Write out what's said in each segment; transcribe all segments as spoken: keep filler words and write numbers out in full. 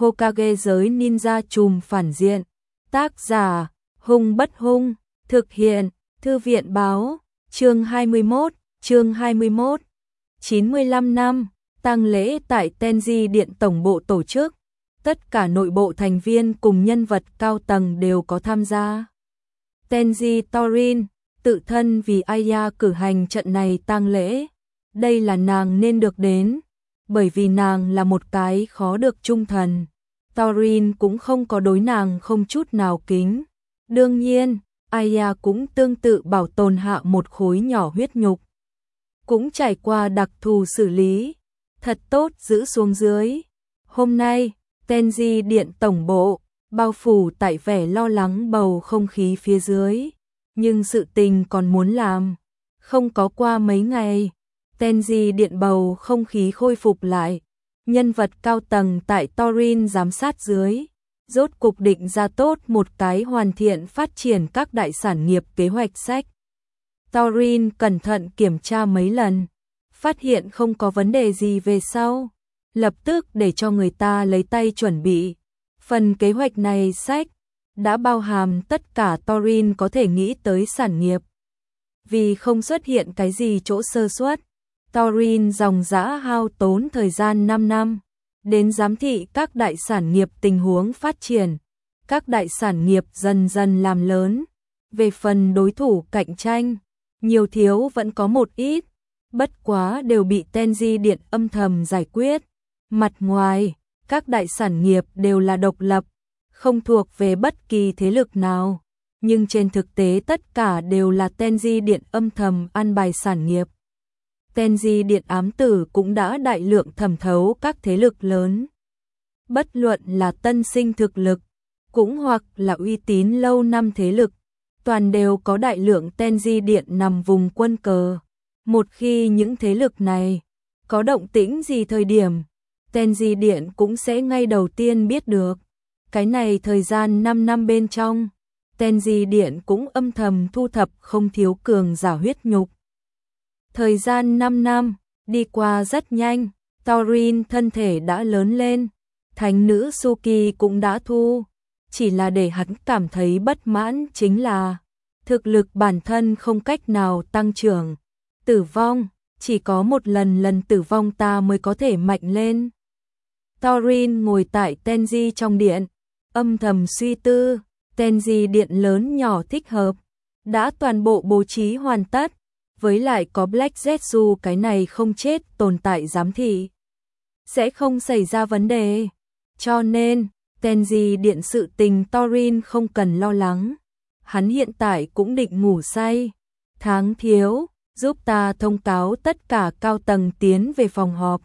Hokage giới ninja trùm phản diện. Tác giả, Hung Bất Hung, thực hiện, Thư viện báo, chương hai mươi mốt, chương hai mươi mốt. chín mươi lăm năm, tang lễ tại Tenji Điện tổng bộ tổ chức. Tất cả nội bộ thành viên cùng nhân vật cao tầng đều có tham gia. Tenji Torin tự thân vì Aya cử hành trận này tang lễ. Đây là nàng nên được đến, bởi vì nàng là một cái khó được trung thần. Torin cũng không có đối nàng không chút nào kính. Đương nhiên, Aya cũng tương tự bảo tồn hạ một khối nhỏ huyết nhục. Cũng trải qua đặc thù xử lý, thật tốt giữ xuống dưới. Hôm nay, Tenji Điện tổng bộ, bao phủ tại vẻ lo lắng bầu không khí phía dưới. Nhưng sự tình còn muốn làm. Không có qua mấy ngày, Tenji Điện bầu không khí khôi phục lại. Nhân vật cao tầng tại Torin giám sát dưới, rốt cục định ra tốt một cái hoàn thiện phát triển các đại sản nghiệp kế hoạch sách. Torin cẩn thận kiểm tra mấy lần, phát hiện không có vấn đề gì về sau, lập tức để cho người ta lấy tay chuẩn bị. Phần kế hoạch này sách đã bao hàm tất cả Torin có thể nghĩ tới sản nghiệp. Vì không xuất hiện cái gì chỗ sơ suất, Torin dòng dã hao tốn thời gian năm năm, đến giám thị các đại sản nghiệp tình huống phát triển. Các đại sản nghiệp dần dần làm lớn. Về phần đối thủ cạnh tranh, nhiều thiếu vẫn có một ít, bất quá đều bị Tenji Điện âm thầm giải quyết. Mặt ngoài, các đại sản nghiệp đều là độc lập, không thuộc về bất kỳ thế lực nào, nhưng trên thực tế tất cả đều là Tenji Điện âm thầm ăn bài sản nghiệp. Tenji Điện ám tử cũng đã đại lượng thẩm thấu các thế lực lớn. Bất luận là tân sinh thực lực, cũng hoặc là uy tín lâu năm thế lực, toàn đều có đại lượng Tenji Điện nằm vùng quân cờ. Một khi những thế lực này có động tĩnh gì thời điểm, Tenji Điện cũng sẽ ngay đầu tiên biết được. Cái này thời gian năm năm bên trong, Tenji Điện cũng âm thầm thu thập không thiếu cường giả huyết nhục. Thời gian năm năm, đi qua rất nhanh, Torin thân thể đã lớn lên, thánh nữ Suki cũng đã thu, chỉ là để hắn cảm thấy bất mãn chính là thực lực bản thân không cách nào tăng trưởng. Tử vong, chỉ có một lần lần tử vong ta mới có thể mạnh lên. Torin ngồi tại Tenji trong điện, âm thầm suy tư, Tenji Điện lớn nhỏ thích hợp, đã toàn bộ bố trí hoàn tất. Với lại có Black Zetsu cái này không chết tồn tại giám thị, sẽ không xảy ra vấn đề. Cho nên, Tenji Điện sự tình Torin không cần lo lắng. Hắn hiện tại cũng định ngủ say. Tháng thiếu, giúp ta thông cáo tất cả cao tầng tiến về phòng họp.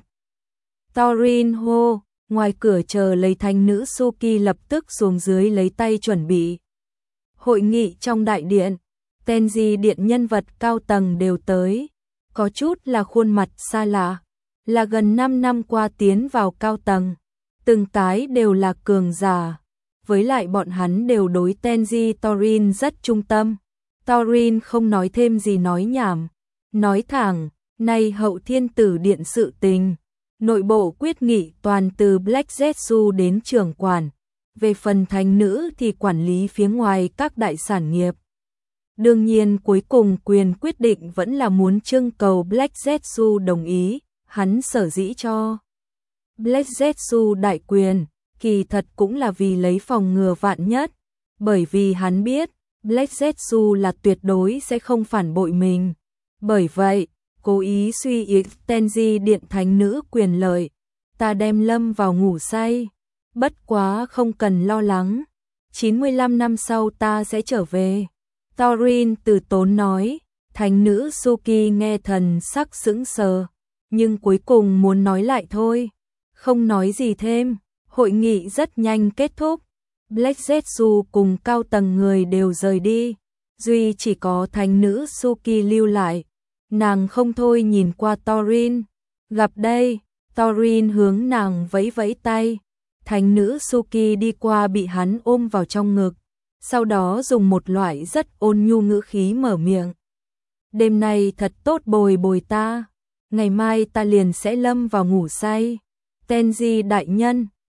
Torin hô, ngoài cửa chờ lấy thánh nữ Suki lập tức xuống dưới lấy tay chuẩn bị. Hội nghị trong đại điện. Tenji Điện nhân vật cao tầng đều tới, có chút là khuôn mặt xa lạ, là gần năm năm qua tiến vào cao tầng, từng cái đều là cường giả, với lại bọn hắn đều đối Tenji Torin rất trung tâm. Torin không nói thêm gì nói nhảm, nói thẳng, này Hậu Thiên Tử Điện sự tình, nội bộ quyết nghị toàn từ Black Zetsu đến trưởng quản, về phần thánh nữ thì quản lý phía ngoài các đại sản nghiệp. Đương nhiên cuối cùng quyền quyết định vẫn là muốn trưng cầu Black Zetsu đồng ý, hắn sở dĩ cho Black Zetsu đại quyền, kỳ thật cũng là vì lấy phòng ngừa vạn nhất, bởi vì hắn biết Black Zetsu là tuyệt đối sẽ không phản bội mình. Bởi vậy, cố ý suy yếu Tenji Điện thánh nữ quyền lợi, ta đem lâm vào ngủ say, bất quá không cần lo lắng, chín mươi lăm năm sau ta sẽ trở về. Torin từ tốn nói, thánh nữ Suki nghe thần sắc sững sờ, nhưng cuối cùng muốn nói lại thôi, không nói gì thêm. Hội nghị rất nhanh kết thúc, Black Zetsu cùng cao tầng người đều rời đi, duy chỉ có thánh nữ Suki lưu lại. Nàng không thôi nhìn qua Torin, gặp đây, Torin hướng nàng vẫy vẫy tay, thánh nữ Suki đi qua bị hắn ôm vào trong ngực. Sau đó dùng một loại rất ôn nhu ngữ khí mở miệng. Đêm nay thật tốt bồi bồi ta, ngày mai ta liền sẽ lâm vào ngủ say. Tenji đại nhân,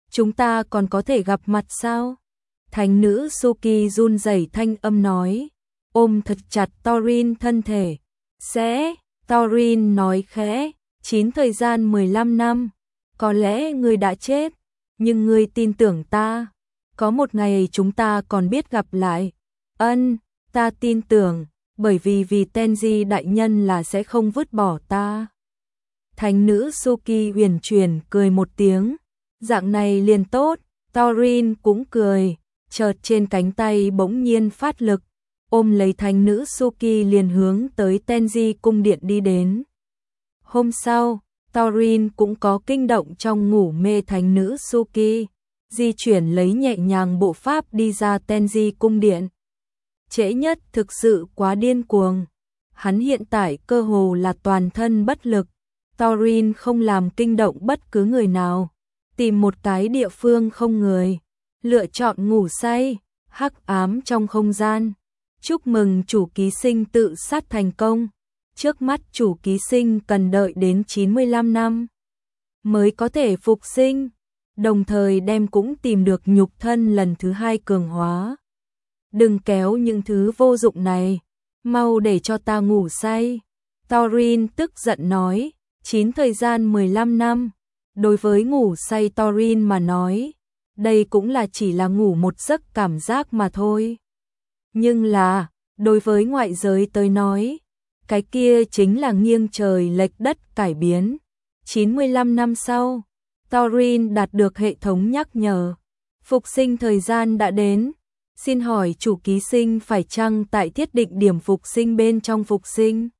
chúng ta còn có thể gặp mặt sao? Thánh nữ Suki run rẩy thanh âm nói, ôm thật chặt Thorin thân thể. Sẽ, Thorin nói khẽ, chín thời gian mười lăm năm, có lẽ ngươi đã chết, nhưng ngươi tin tưởng ta, có một ngày chúng ta còn biết gặp lại. Ân, ta tin tưởng, bởi vì vì Tenji đại nhân là sẽ không vứt bỏ ta. Thánh nữ Suki huyền chuyển cười một tiếng, dạng này liền tốt. Thorin cũng cười, chợt trên cánh tay bỗng nhiên phát lực, ôm lấy thánh nữ Suki liền hướng tới Tenji cung điện đi đến. Hôm sau, Thorin cũng có kinh động trong ngủ mê thánh nữ Suki, di chuyển lấy nhẹ nhàng bộ pháp đi ra Tenji cung điện. Trễ nhất thực sự quá điên cuồng, hắn hiện tại cơ hồ là toàn thân bất lực. Thorin không làm kinh động bất cứ người nào, tìm một cái địa phương không người, lựa chọn ngủ say, hắc ám trong không gian. Chúc mừng chủ ký sinh tự sát thành công. Trước mắt chủ ký sinh cần đợi đến chín mươi lăm năm mới có thể phục sinh, đồng thời đem cũng tìm được nhục thân lần thứ hai cường hóa. Đừng kéo những thứ vô dụng này, mau để cho ta ngủ say. Thorin tức giận nói, chín thời gian mười lăm năm, đối với ngủ say Thorin mà nói, đây cũng là chỉ là ngủ một giấc cảm giác mà thôi. Nhưng là, đối với ngoại giới tới nói, cái kia chính là nghiêng trời lệch đất cải biến. chín mươi lăm năm sau, Thorin đạt được hệ thống nhắc nhở, phục sinh thời gian đã đến. Xin hỏi chủ ký sinh phải chăng tại thiết định điểm phục sinh bên trong phục sinh?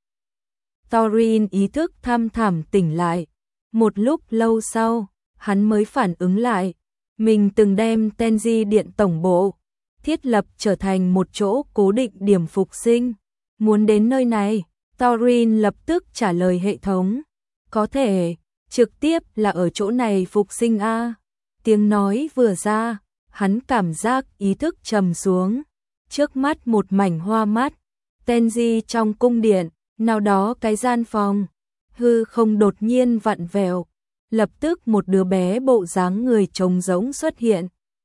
Thorin ý thức thăm thẳm tỉnh lại. Một lúc lâu sau, hắn mới phản ứng lại. Mình từng đem Tenji điện tổng bộ thiết lập trở thành một chỗ cố định điểm phục sinh. Muốn đến nơi này, Thorin lập tức trả lời hệ thống. Có thể, trực tiếp là ở chỗ này phục sinh a. Tiếng nói vừa ra, hắn cảm giác ý thức trầm xuống. Trước mắt một mảnh hoa mắt. Tenji trong cung điện, nào đó cái gian phòng, hư không đột nhiên vặn vẹo, lập tức một đứa bé bộ dáng người trông giống xuất hiện.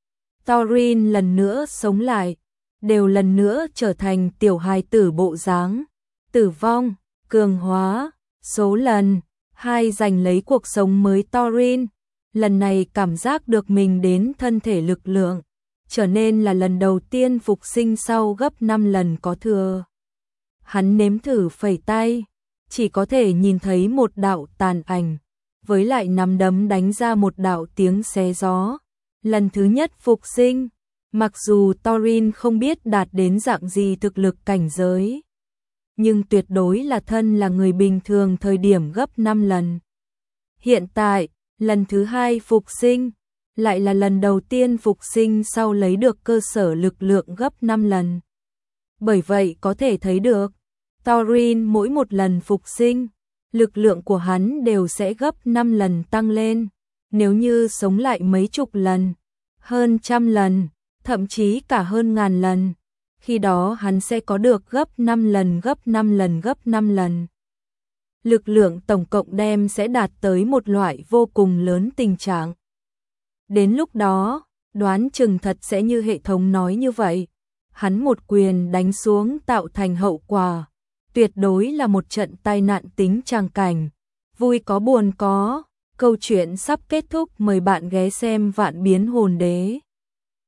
Thorin lần nữa sống lại, đều lần nữa trở thành tiểu hài tử bộ dáng. Tử vong, cường hóa, số lần, hai giành lấy cuộc sống mới. Thorin lần này cảm giác được mình đến thân thể lực lượng, trở nên là lần đầu tiên phục sinh sau gấp năm lần có thừa. Hắn nếm thử phẩy tay, chỉ có thể nhìn thấy một đạo tàn ảnh, với lại nắm đấm đánh ra một đạo tiếng xé gió. Lần thứ nhất phục sinh, mặc dù Thorin không biết đạt đến dạng gì thực lực cảnh giới, nhưng tuyệt đối là thân là người bình thường thời điểm gấp năm lần. Hiện tại, lần thứ hai phục sinh, lại là lần đầu tiên phục sinh sau lấy được cơ sở lực lượng gấp năm lần. Bởi vậy có thể thấy được, Thorin mỗi một lần phục sinh, lực lượng của hắn đều sẽ gấp năm lần tăng lên. Nếu như sống lại mấy chục lần, hơn trăm lần, thậm chí cả hơn ngàn lần, khi đó hắn sẽ có được gấp năm lần, gấp năm lần, gấp năm lần. Lực lượng tổng cộng đem sẽ đạt tới một loại vô cùng lớn tình trạng. Đến lúc đó, đoán chừng thật sẽ như hệ thống nói như vậy. Hắn một quyền đánh xuống tạo thành hậu quả, tuyệt đối là một trận tai nạn tính tràng cảnh. Vui có buồn có, câu chuyện sắp kết thúc, mời bạn ghé xem Vạn Biến Hồn Đế.